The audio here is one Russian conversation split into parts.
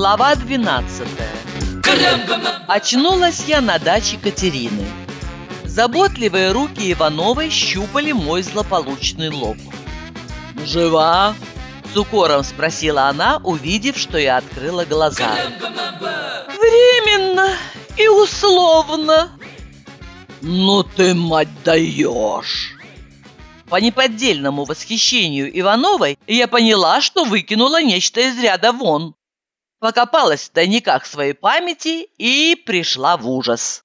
Глава 12. Очнулась я на даче Катерины. Заботливые руки Ивановой щупали мой злополучный лоб. «Жива?» – с укором спросила она, увидев, что я открыла глаза. «Временно и условно». «Ну ты, мать, даешь!» По неподдельному восхищению Ивановой я поняла, что выкинула нечто из ряда вон. Покопалась в тайниках своей памяти и пришла в ужас.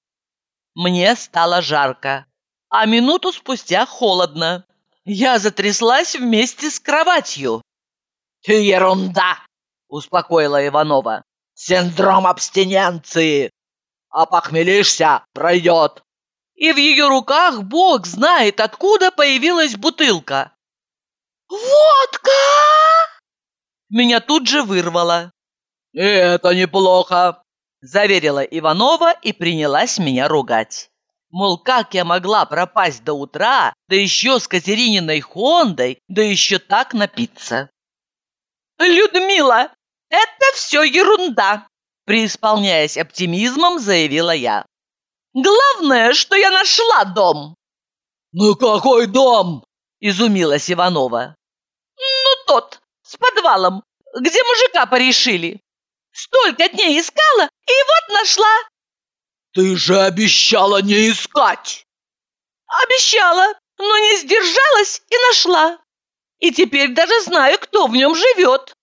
Мне стало жарко, а минуту спустя холодно. Я затряслась вместе с кроватью. «Ерунда!» – успокоила Иванова. «Синдром абстиненции! Опохмелишься – пройдет!» И в ее руках бог знает, откуда появилась бутылка. «Водка!» Меня тут же вырвало. «И это неплохо!» – заверила Иванова и принялась меня ругать. Мол, как я могла пропасть до утра, да еще с Катерининой Хондой, да еще так напиться. «Людмила, это все ерунда!» – преисполняясь оптимизмом, заявила я. «Главное, что я нашла дом!» «Ну какой дом?» – изумилась Иванова. «Ну тот, с подвалом, где мужика порешили. Столько дней искала, и вот нашла!» «Ты же обещала не искать!» «Обещала, но не сдержалась и нашла. И теперь даже знаю, кто в нем живет».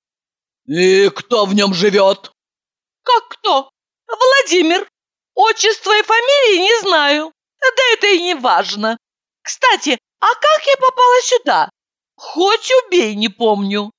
«И кто в нем живет?» «Как кто? Владимир. Отчество и фамилии не знаю. Да это и не важно. Кстати, а как я попала сюда? Хоть убей, не помню».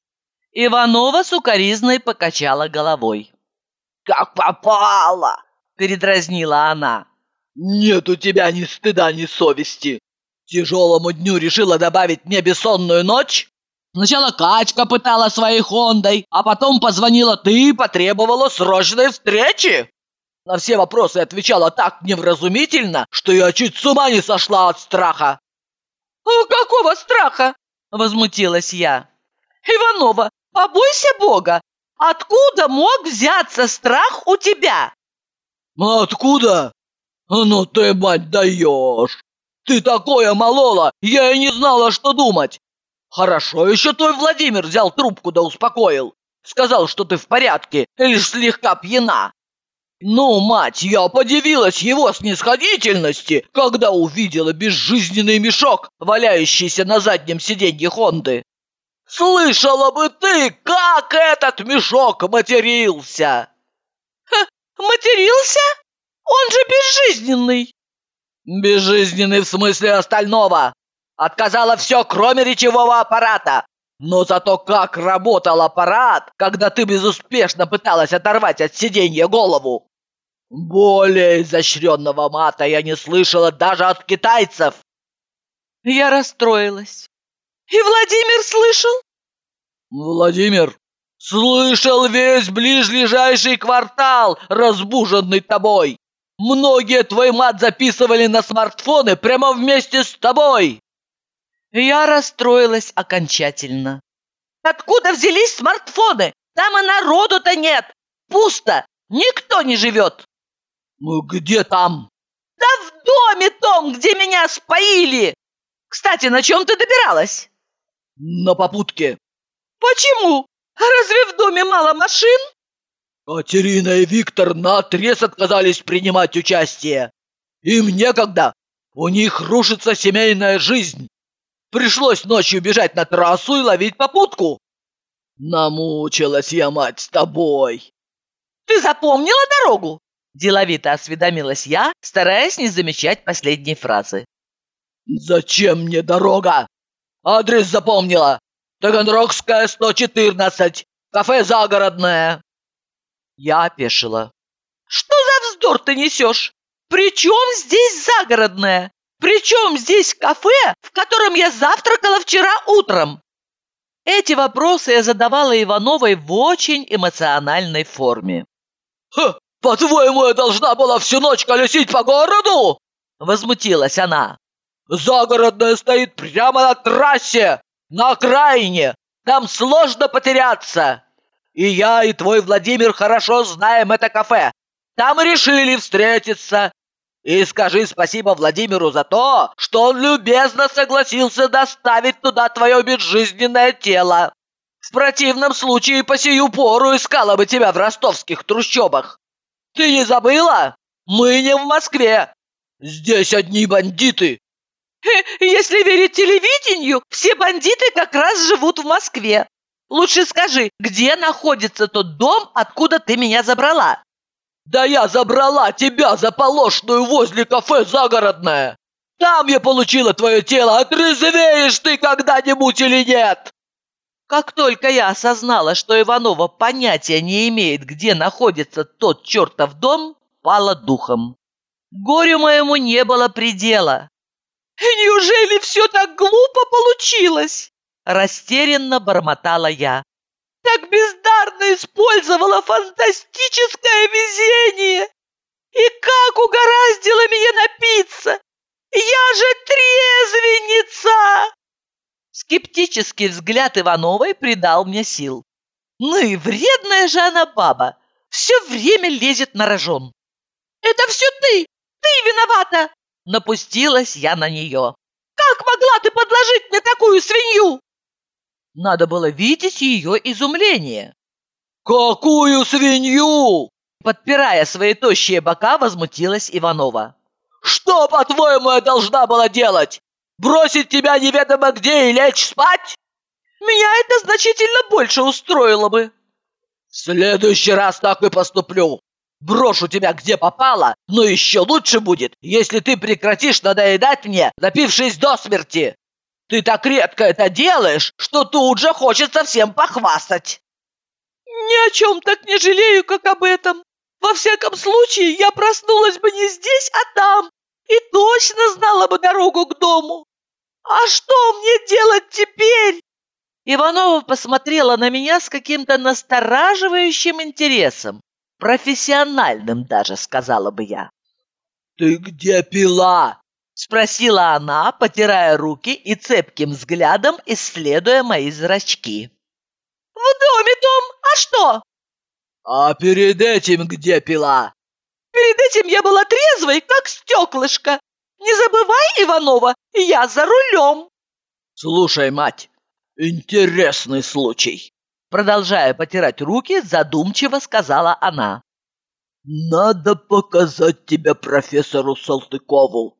Иванова сукоризной покачала головой. «Как попала?» – передразнила она. «Нет у тебя ни стыда, ни совести. Тяжелому дню решила добавить мне бессонную ночь? Сначала Катька пытала своей Хондой, а потом позвонила ты и потребовала срочной встречи. На все вопросы отвечала так невразумительно, что я чуть с ума не сошла от страха». «Какого страха?» – возмутилась я. «Иванова, побойся Бога! Откуда мог взяться страх у тебя?» «Откуда? Ну ты, мать, даешь! Ты такое молола, я и не знала, что думать. Хорошо еще твой Владимир взял трубку да успокоил. Сказал, что ты в порядке, лишь слегка пьяна. Ну, мать, я подивилась его снисходительности, когда увидела безжизненный мешок, валяющийся на заднем сиденье Хонды. Слышала бы ты, как этот мешок матерился!» «Матерился? Он же безжизненный!» «Безжизненный в смысле остального. Отказала все, кроме речевого аппарата. Но зато как работал аппарат, когда ты безуспешно пыталась оторвать от сиденья голову! Более изощренного мата я не слышала даже от китайцев!» Я расстроилась. «И Владимир слышал?» «Владимир слышал весь ближайший квартал, разбуженный тобой. Многие твой мат записывали на смартфоны прямо вместе с тобой». Я расстроилась окончательно. «Откуда взялись смартфоны? Там и народу-то нет. Пусто, никто не живет». «Ну где там?» «Да в доме том, где меня споили. Кстати, на чем ты добиралась?» «На попутке». «Почему? Разве в доме мало машин?» «Катерина и Виктор наотрез отказались принимать участие. Им некогда, у них рушится семейная жизнь. Пришлось ночью бежать на трассу и ловить попутку. Намучилась я, мать, с тобой». «Ты запомнила дорогу?» Деловито осведомилась я, стараясь не замечать последней фразы. «Зачем мне дорога? Адрес запомнила. Таганрогская, 114. Кафе «Загородное». Я опешила. «Что за вздор ты несешь? При чем здесь «Загородное»? При чем здесь кафе, в котором я завтракала вчера утром?» Эти вопросы я задавала Ивановой в очень эмоциональной форме. «По-твоему, я должна была всю ночь колесить по городу?» Возмутилась она. «Загородное стоит прямо на трассе, на окраине. Там сложно потеряться. И я, и твой Владимир хорошо знаем это кафе. Там и решили встретиться. И скажи спасибо Владимиру за то, что он любезно согласился доставить туда твое безжизненное тело. В противном случае по сию пору искала бы тебя в ростовских трущобах. Ты не забыла? Мы не в Москве. Здесь одни бандиты. Если верить телевидению, все бандиты как раз живут в Москве. Лучше скажи, где находится тот дом, откуда ты меня забрала? Да я забрала тебя заполошную возле кафе «Загородное». Там я получила твое тело, отрезвеешь ты когда-нибудь или нет? Как только я осознала, что Иванова понятия не имеет, где находится тот чертов дом, пала духом. Горю моему не было предела. «Неужели все так глупо получилось?» Растерянно бормотала я. «Так бездарно использовала фантастическое везение! И как угораздило меня напиться! Я же трезвенница!» Скептический взгляд Ивановой придал мне сил. Ну и вредная же она баба, все время лезет на рожон. «Это все ты! Ты виновата!» Напустилась я на нее. «Как могла ты подложить мне такую свинью?» Надо было видеть ее изумление. «Какую свинью?» Подпирая свои тощие бока, возмутилась Иванова. «Что, по-твоему, я должна была делать? Бросить тебя неведомо где и лечь спать? Меня это значительно больше устроило бы. В следующий раз так и поступлю. Брошу тебя где попало, но еще лучше будет, если ты прекратишь надоедать мне, напившись до смерти. Ты так редко это делаешь, что тут же хочется всем похвастать». «Ни о чем так не жалею, как об этом. Во всяком случае, я проснулась бы не здесь, а там, и точно знала бы дорогу к дому. А что мне делать теперь?» Иванова посмотрела на меня с каким-то настораживающим интересом. Профессиональным даже, сказала бы я. «Ты где пила?» Спросила она, потирая руки и цепким взглядом исследуя мои зрачки. «В доме том, а что?» «А перед этим где пила?» «Перед этим я была трезвой, как стеклышко. Не забывай, Иванова, я за рулем». «Слушай, мать, интересный случай». Продолжая потирать руки, задумчиво сказала она. «Надо показать тебя профессору Салтыкову».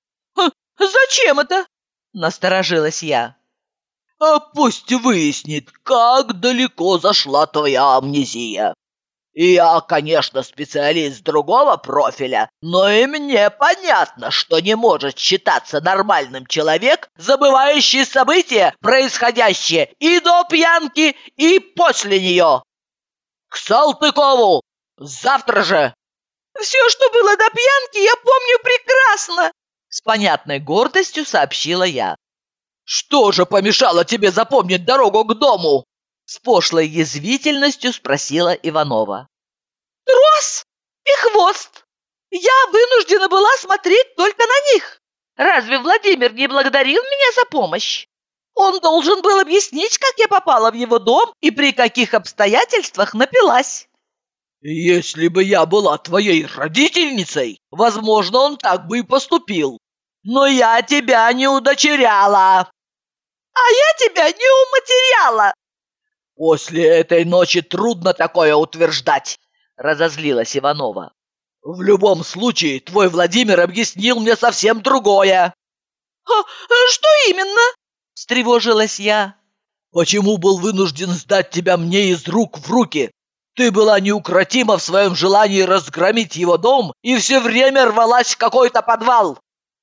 «Зачем это?» – насторожилась я. «А пусть выяснит, как далеко зашла твоя амнезия. И я, конечно, специалист другого профиля, но и мне понятно, что не может считаться нормальным человек, забывающий события, происходящие и до пьянки, и после нее. К Салтыкову! Завтра же!» «Все, что было до пьянки, я помню прекрасно!» С понятной гордостью сообщила я. «Что же помешало тебе запомнить дорогу к дому?» С пошлой язвительностью спросила Иванова. «Трос и хвост! Я вынуждена была смотреть только на них. Разве Владимир не благодарил меня за помощь? Он должен был объяснить, как я попала в его дом и при каких обстоятельствах напилась». «Если бы я была твоей родительницей, возможно, он так бы и поступил. Но я тебя не удочеряла». «А я тебя не уматеряла!» «После этой ночи трудно такое утверждать», — разозлилась Иванова. «В любом случае, твой Владимир объяснил мне совсем другое». «Что именно?» — встревожилась я. «Почему был вынужден сдать тебя мне из рук в руки? Ты была неукротима в своем желании разгромить его дом и все время рвалась в какой-то подвал».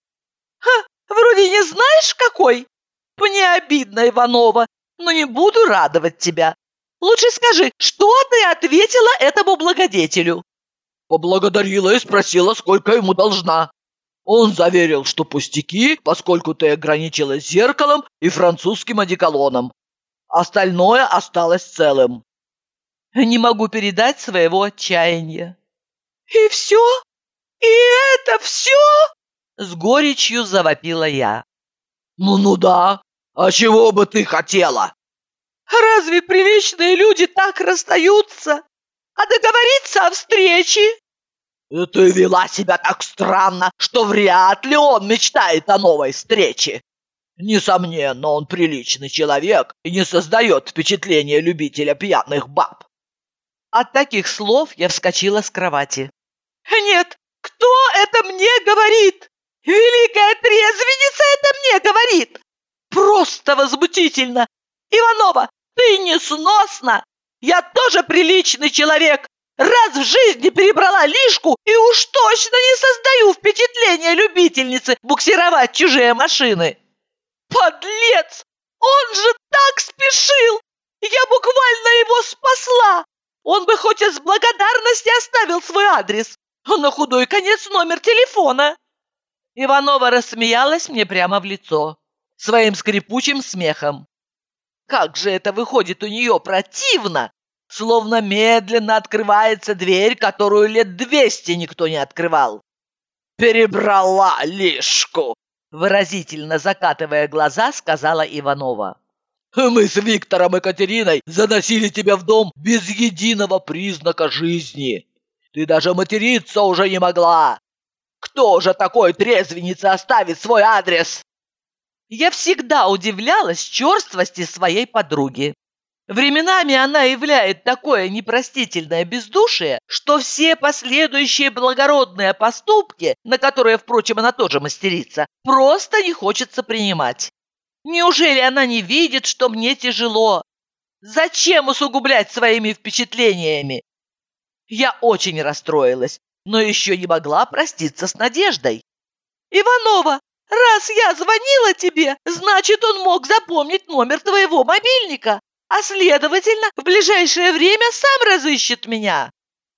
«Вроде не знаешь, какой? Мне обидно, Иванова, но не буду радовать тебя. Лучше скажи, что ты ответила этому благодетелю?» «Поблагодарила и спросила, сколько ему должна. Он заверил, что пустяки, поскольку ты ограничилась зеркалом и французским одеколоном. Остальное осталось целым». Не могу передать своего отчаяния. «И все? И это все?» С горечью завопила я. «Ну да, а чего бы ты хотела?» Разве приличные люди так расстаются? А договориться о встрече? Ты вела себя так странно, что вряд ли он мечтает о новой встрече. Несомненно, он приличный человек и не создает впечатления любителя пьяных баб. От таких слов я вскочила с кровати. Нет, кто это мне говорит? Великая трезвенница это мне говорит. Просто возмутительно. Иванова, ты несносна. Я тоже приличный человек. Раз в жизни перебрала лишку и уж точно не создаю впечатления любительницы буксировать чужие машины. Подлец! Он же так спешил! Я буквально его спасла! Он бы хоть из благодарности оставил свой адрес, а на худой конец номер телефона. Иванова рассмеялась мне прямо в лицо, своим скрипучим смехом. Как же это выходит у нее противно, словно медленно открывается дверь, которую лет 200 никто не открывал. «Перебрала лишку!» Выразительно закатывая глаза, сказала Иванова. «Мы с Виктором и Катериной заносили тебя в дом без единого признака жизни. Ты даже материться уже не могла. Кто же такой трезвеннице оставит свой адрес?» Я всегда удивлялась черствости своей подруги. Временами она являет такое непростительное бездушие, что все последующие благородные поступки, на которые, впрочем, она тоже мастерица, просто не хочется принимать. Неужели она не видит, что мне тяжело? Зачем усугублять своими впечатлениями? Я очень расстроилась, но еще не могла проститься с Надеждой. «Иванова, раз я звонила тебе, значит, он мог запомнить номер твоего мобильника. А следовательно, в ближайшее время сам разыщет меня».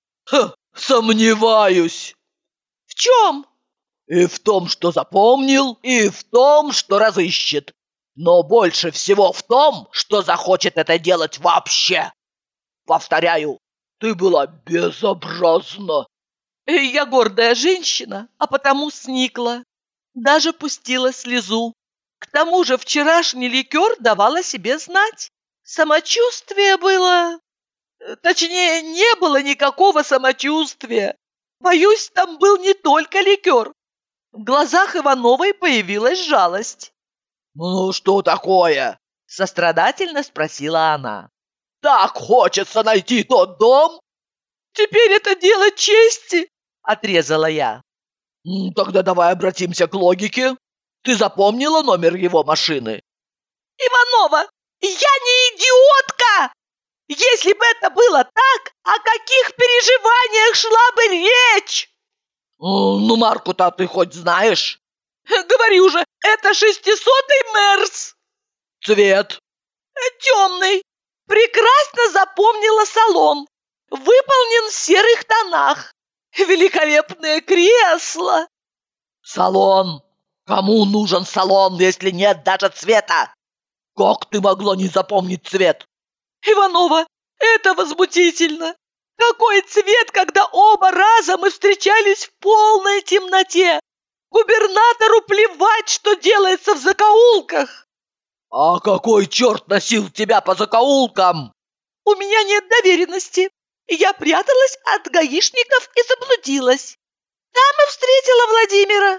Сомневаюсь. В чем? И в том, что запомнил, и в том, что разыщет. Но больше всего в том, что захочет это делать вообще. Повторяю, ты была безобразна. Я гордая женщина, а потому сникла. Даже пустила слезу. К тому же вчерашний ликер давал о себе знать. Самочувствие было... Точнее, не было никакого самочувствия. Боюсь, там был не только ликер. В глазах Ивановой появилась жалость. «Ну, что такое?» – сострадательно спросила она. «Так хочется найти тот дом?» «Теперь это дело чести», – отрезала я. «Тогда давай обратимся к логике. Ты запомнила номер его машины?» «Иванова, я не идиотка! Если бы это было так, о каких переживаниях шла бы речь?» «Ну, марку-то ты хоть знаешь?» «Говорю же, это 600-й Мерс!» «Цвет?» «Темный. Прекрасно запомнила салон. Выполнен в серых тонах. Великолепное кресло!» «Салон? Кому нужен салон, если нет даже цвета? Как ты могла не запомнить цвет?» «Иванова, это возмутительно! Какой цвет, когда оба раза мы встречались в полной темноте! Губернатору плевать, что делается в закоулках!» «А какой черт носил тебя по закоулкам?» «У меня нет доверенности. Я пряталась от гаишников и заблудилась. Там и встретила Владимира».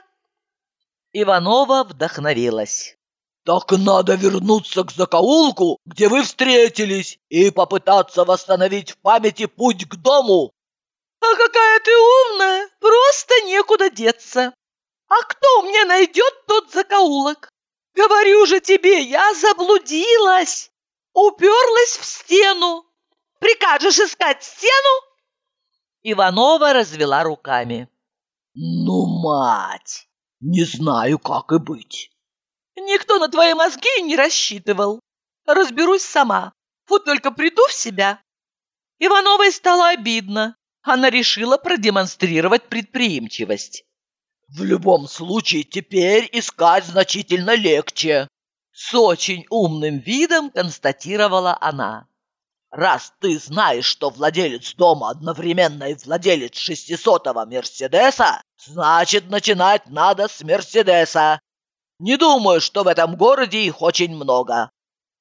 Иванова вдохновилась. «Так надо вернуться к закоулку, где вы встретились, и попытаться восстановить в памяти путь к дому». «А какая ты умная! Просто некуда деться. А кто мне найдет тот закоулок? Говорю же тебе, я заблудилась, уперлась в стену. Прикажешь искать стену?» Иванова развела руками. «Ну, мать, не знаю, как и быть». «Никто на твои мозги не рассчитывал. Разберусь сама. Вот только приду в себя». Ивановой стало обидно. Она решила продемонстрировать предприимчивость. «В любом случае, теперь искать значительно легче», — с очень умным видом констатировала она. «Раз ты знаешь, что владелец дома одновременно и владелец 600-го Мерседеса, значит, начинать надо с Мерседеса. Не думаю, что в этом городе их очень много.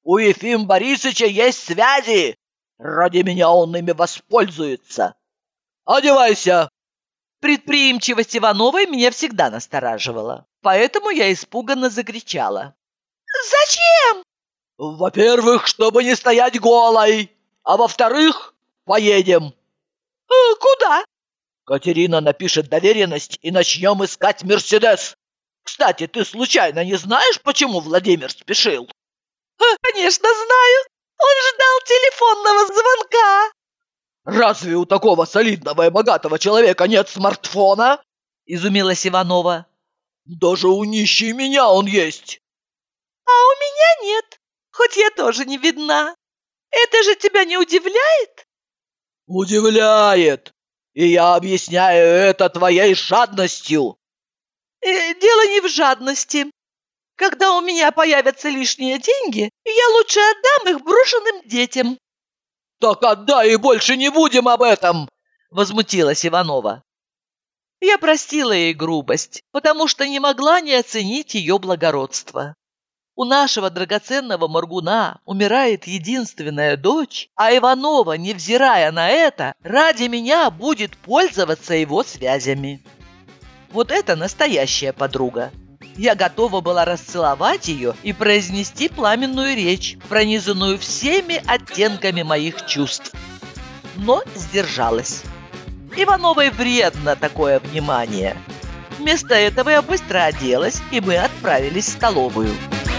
У Ефима Борисовича есть связи. Ради меня он ими воспользуется. Одевайся!» Предприимчивость Ивановой меня всегда настораживала, поэтому я испуганно закричала. «Зачем?» «Во-первых, чтобы не стоять голой, а во-вторых, поедем». «Куда?» «Катерина напишет доверенность и начнем искать Мерседес. Кстати, ты случайно не знаешь, почему Владимир спешил?» «Конечно знаю. Он ждал телефонного звонка». «Разве у такого солидного и богатого человека нет смартфона?» – изумилась Иванова. «Даже у нищей меня он есть». «А у меня нет, хоть я тоже не видна. Это же тебя не удивляет?» «Удивляет, и я объясняю это твоей жадностью». «Дело не в жадности. Когда у меня появятся лишние деньги, я лучше отдам их брошенным детям». «Так отдай и больше не будем об этом!» – возмутилась Иванова. Я простила ей грубость, потому что не могла не оценить ее благородство. У нашего драгоценного Моргуна умирает единственная дочь, а Иванова, невзирая на это, ради меня будет пользоваться его связями. Вот это настоящая подруга. Я готова была расцеловать ее и произнести пламенную речь, пронизанную всеми оттенками моих чувств. Но сдержалась. Ивановой вредно такое внимание. Вместо этого я быстро оделась, и мы отправились в столовую.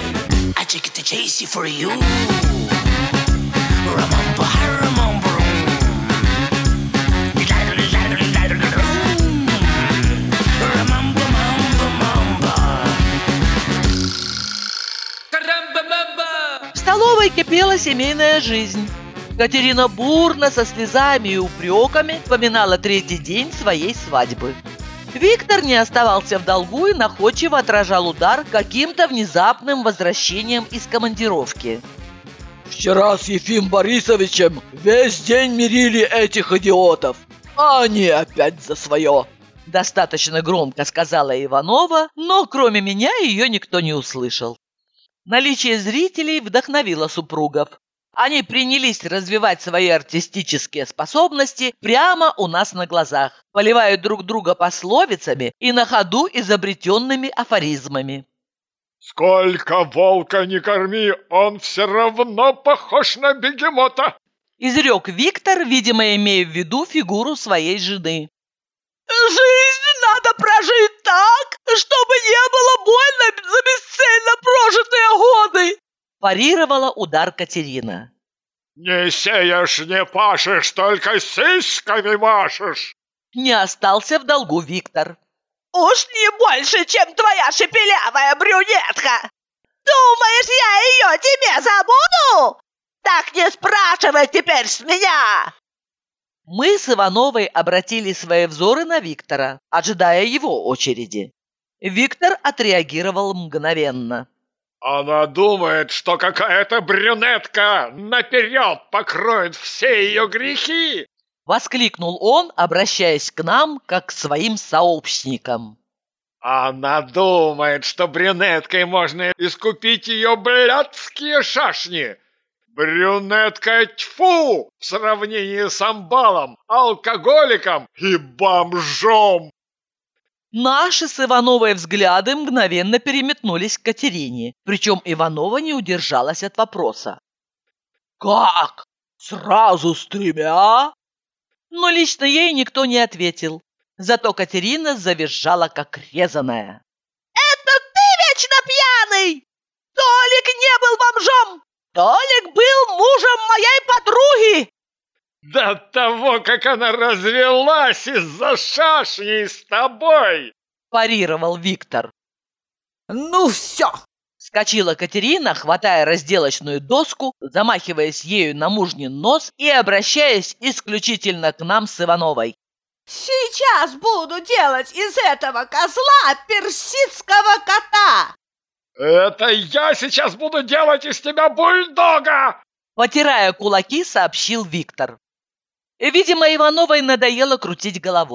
В столовой кипела семейная жизнь. Катерина бурно, со слезами и упреками вспоминала третий день своей свадьбы. Виктор не оставался в долгу и находчиво отражал удар каким-то внезапным возвращением из командировки. «Вчера с Ефимом Борисовичем весь день мирили этих идиотов, а они опять за свое!» Достаточно громко сказала Иванова, но кроме меня ее никто не услышал. Наличие зрителей вдохновило супругов. Они принялись развивать свои артистические способности прямо у нас на глазах, поливая друг друга пословицами и на ходу изобретенными афоризмами. «Сколько волка не корми, он все равно похож на бегемота!» изрек Виктор, видимо, имея в виду фигуру своей жены. «Жизнь надо прожить так, чтобы не было больно за бесцельно прожитые годы!» парировала удар Катерина. «Не сеешь, не пашешь, только сиськами машешь!» Не остался в долгу Виктор. «Уж не больше, чем твоя шепелявая брюнетка! Думаешь, я ее тебе забуду? Так не спрашивай теперь с меня!» Мы с Ивановой обратили свои взоры на Виктора, ожидая его очереди. Виктор отреагировал мгновенно. «Она думает, что какая-то брюнетка наперед покроет все ее грехи!» Воскликнул он, обращаясь к нам, как к своим сообщникам. «Она думает, что брюнеткой можно искупить ее блядские шашни! Брюнетка тьфу в сравнении с амбалом, алкоголиком и бомжом!» Наши с Ивановой взгляды мгновенно переметнулись к Катерине, причем Иванова не удержалась от вопроса. «Как? Сразу с тремя?» Но лично ей никто не ответил. Зато Катерина завизжала, как резаная. «Это ты вечно пьяный! Толик не был бомжом! Толик был мужем моей подруги!» «До того, как она развелась из-за шашни с тобой!» парировал Виктор. «Ну все!» Вскочила Катерина, хватая разделочную доску, замахиваясь ею на мужнин нос и обращаясь исключительно к нам с Ивановой. «Сейчас буду делать из этого козла персидского кота!» «Это я сейчас буду делать из тебя бульдога!» Потирая кулаки, сообщил Виктор. Видимо, Ивановой надоело крутить головой.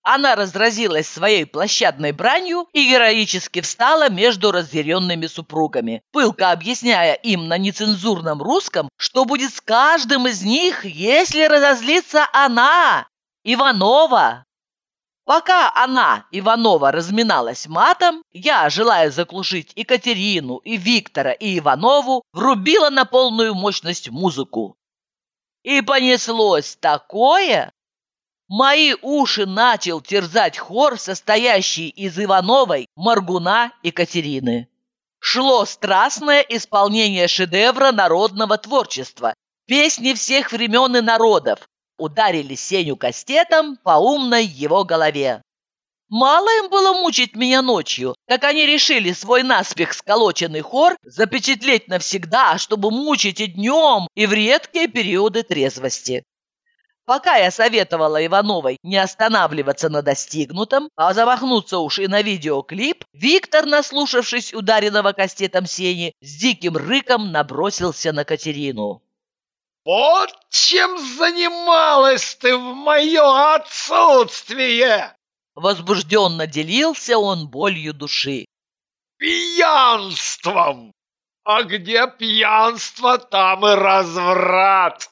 Она разразилась своей площадной бранью и героически встала между разъяренными супругами, пылко объясняя им на нецензурном русском, что будет с каждым из них, если разозлится она, Иванова. Пока она, Иванова, разминалась матом, я, желая заглушить и Катерину, и Виктора, и Иванову, врубила на полную мощность музыку. И понеслось такое. Мои уши начал терзать хор, состоящий из Ивановой, Моргуна и Катерины. Шло страстное исполнение шедевра народного творчества, песни всех времен и народов. Ударили Сеню кастетом по умной его голове. Мало им было мучить меня ночью, как они решили свой наспех сколоченный хор запечатлеть навсегда, чтобы мучить и днем, и в редкие периоды трезвости. Пока я советовала Ивановой не останавливаться на достигнутом, а замахнуться уж и на видеоклип, Виктор, наслушавшись ударенного кастетом Сени, с диким рыком набросился на Катерину. Вот чем занималась ты в мое отсутствие! Возбужденно делился он болью души. Пьянством! А где пьянство, там и разврат!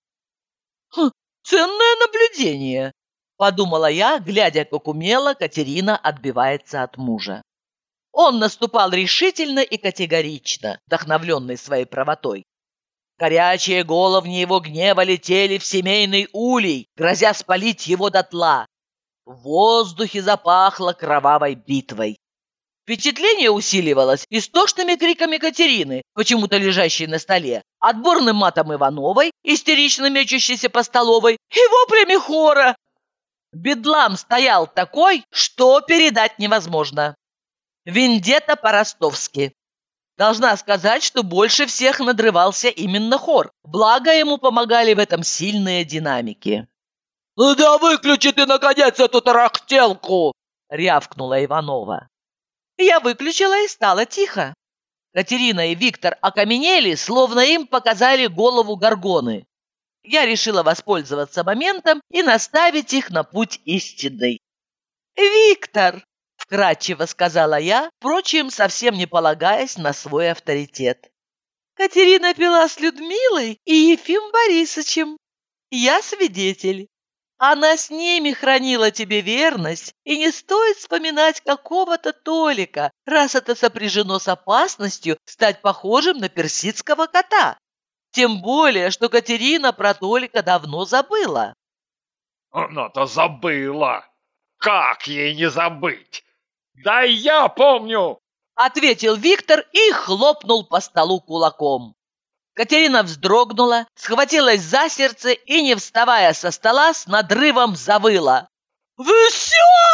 Ценное наблюдение, подумала я, глядя, как умело Катерина отбивается от мужа. Он наступал решительно и категорично, вдохновленный своей правотой. Горячие головни его гнева летели в семейный улей, грозя спалить его дотла. В воздухе запахло кровавой битвой. Впечатление усиливалось истошными криками Катерины, почему-то лежащей на столе, отборным матом Ивановой, истерично мечущейся по столовой, и воплями хора. Бедлам стоял такой, что передать невозможно. Вендетта по-ростовски. Должна сказать, что больше всех надрывался именно хор, благо ему помогали в этом сильные динамики. «Ну да выключи ты, наконец, эту тарахтелку!» — рявкнула Иванова. Я выключила и стало тихо. Катерина и Виктор окаменели, словно им показали голову горгоны. Я решила воспользоваться моментом и наставить их на путь истинный. «Виктор!» — вкратчиво сказала я, впрочем, совсем не полагаясь на свой авторитет. «Катерина пила с Людмилой и Ефим Борисовичем. Я свидетель. Она с ними хранила тебе верность, и не стоит вспоминать какого-то Толика, раз это сопряжено с опасностью стать похожим на персидского кота. Тем более, что Катерина про Толика давно забыла». Она-то забыла. Как ей не забыть? Да я помню! Ответил Виктор и хлопнул по столу кулаком. Катерина вздрогнула, схватилась за сердце и, не вставая со стола, с надрывом завыла. «Вы все,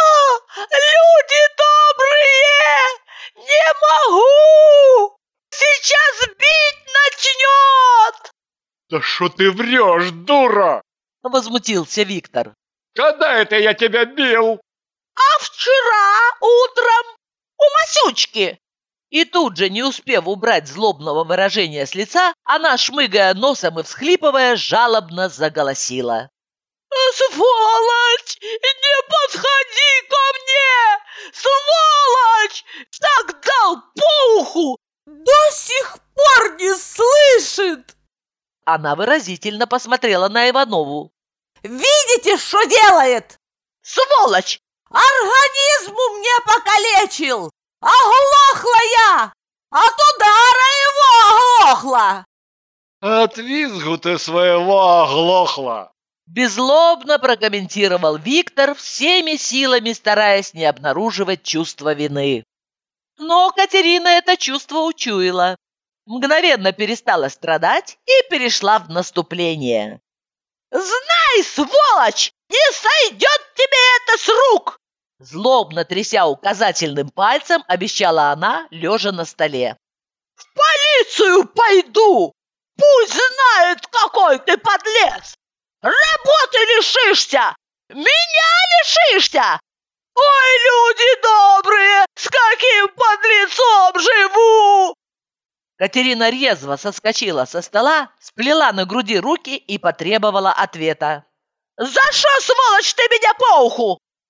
люди добрые! Не могу! Сейчас бить начнет!» Да что ты врешь, дура? Возмутился Виктор. Когда это я тебя бил? «А вчера утром у Масючки!» И тут же, не успев убрать злобного выражения с лица, она, шмыгая носом и всхлипывая, жалобно заголосила. «Сволочь! Не подходи ко мне! Сволочь! Так дал по уху!» До сих пор не слышит! Она выразительно посмотрела на Иванову. Видите, что делает? «Сволочь! Организму мне покалечил! Оглохла я! От удара его оглохла!» От визгу ты своего оглохла. Беззлобно прокомментировал Виктор, всеми силами стараясь не обнаруживать чувство вины. Но Катерина это чувство учуяла. Мгновенно перестала страдать и перешла в наступление. «Знай, сволочь, не сойдет тебе это с рук!» Злобно тряся указательным пальцем, обещала она, лежа на столе. «В полицию пойду! Пусть знает, какой ты подлец! Работы лишишься! Меня лишишься! Ой, люди добрые, с каким подлецом живу!» Катерина резво соскочила со стола, сплела на груди руки и потребовала ответа. «За что, сволочь, ты меня по уху?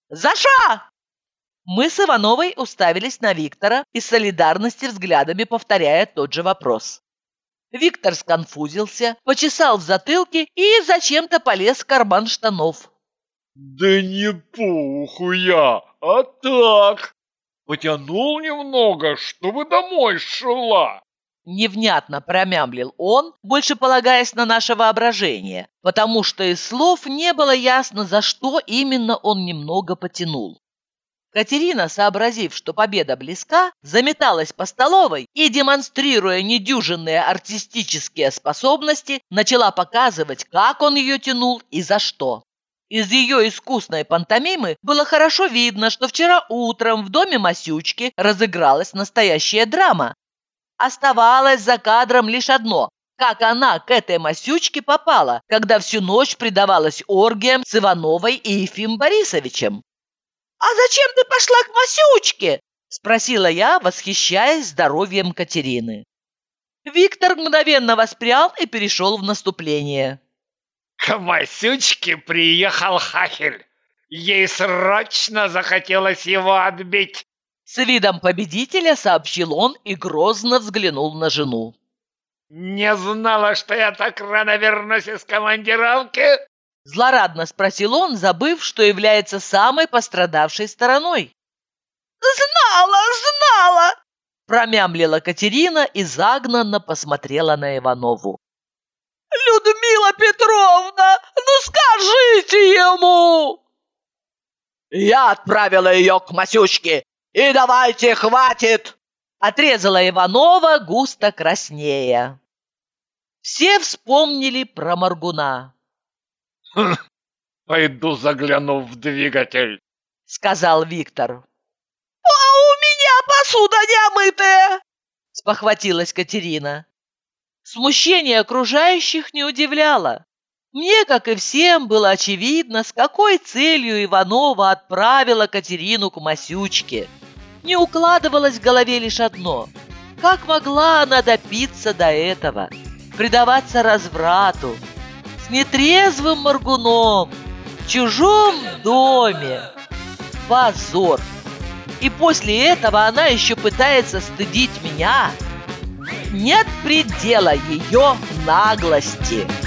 «Заша!» Мы с Ивановой уставились на Виктора из солидарности взглядами повторяя тот же вопрос. Виктор сконфузился, почесал в затылке и зачем-то полез в карман штанов. Да не пуху я, а так. Потянул немного, чтобы домой шла. Невнятно промямлил он, больше полагаясь на наше воображение, потому что из слов не было ясно, за что именно он немного потянул. Катерина, сообразив, что победа близка, заметалась по столовой и, демонстрируя недюжинные артистические способности, начала показывать, как он ее тянул и за что. Из ее искусной пантомимы было хорошо видно, что вчера утром в доме Масючки разыгралась настоящая драма. Оставалось за кадром лишь одно – как она к этой Масючке попала, когда всю ночь предавалась оргиям с Ивановой и Ефимом Борисовичем. «А зачем ты пошла к Масючке?» – спросила я, восхищаясь здоровьем Катерины. Виктор мгновенно воспрял и перешел в наступление. К Масючке приехал хахель. Ей срочно захотелось его отбить. С видом победителя сообщил он и грозно взглянул на жену. Не знала, что я так рано вернусь из командировки? Злорадно спросил он, забыв, что является самой пострадавшей стороной. «Знала!» – промямлила Катерина и загнанно посмотрела на Иванову. «Людмила Петровна, ну скажите ему!» «Я отправила ее к Масючке, и давайте, хватит!» – отрезала Иванова, густо краснея. Все вспомнили про Моргуна. «Пойду загляну в двигатель», — сказал Виктор. «А у меня посуда не омытая!» — спохватилась Катерина. Смущение окружающих не удивляло. Мне, как и всем, было очевидно, с какой целью Иванова отправила Катерину к Масючке. Не укладывалось в голове лишь одно. Как могла она допиться до этого, предаваться разврату, с нетрезвым Моргуном, в чужом доме? Позор! И после этого она еще пытается стыдить меня? Нет предела ее наглости.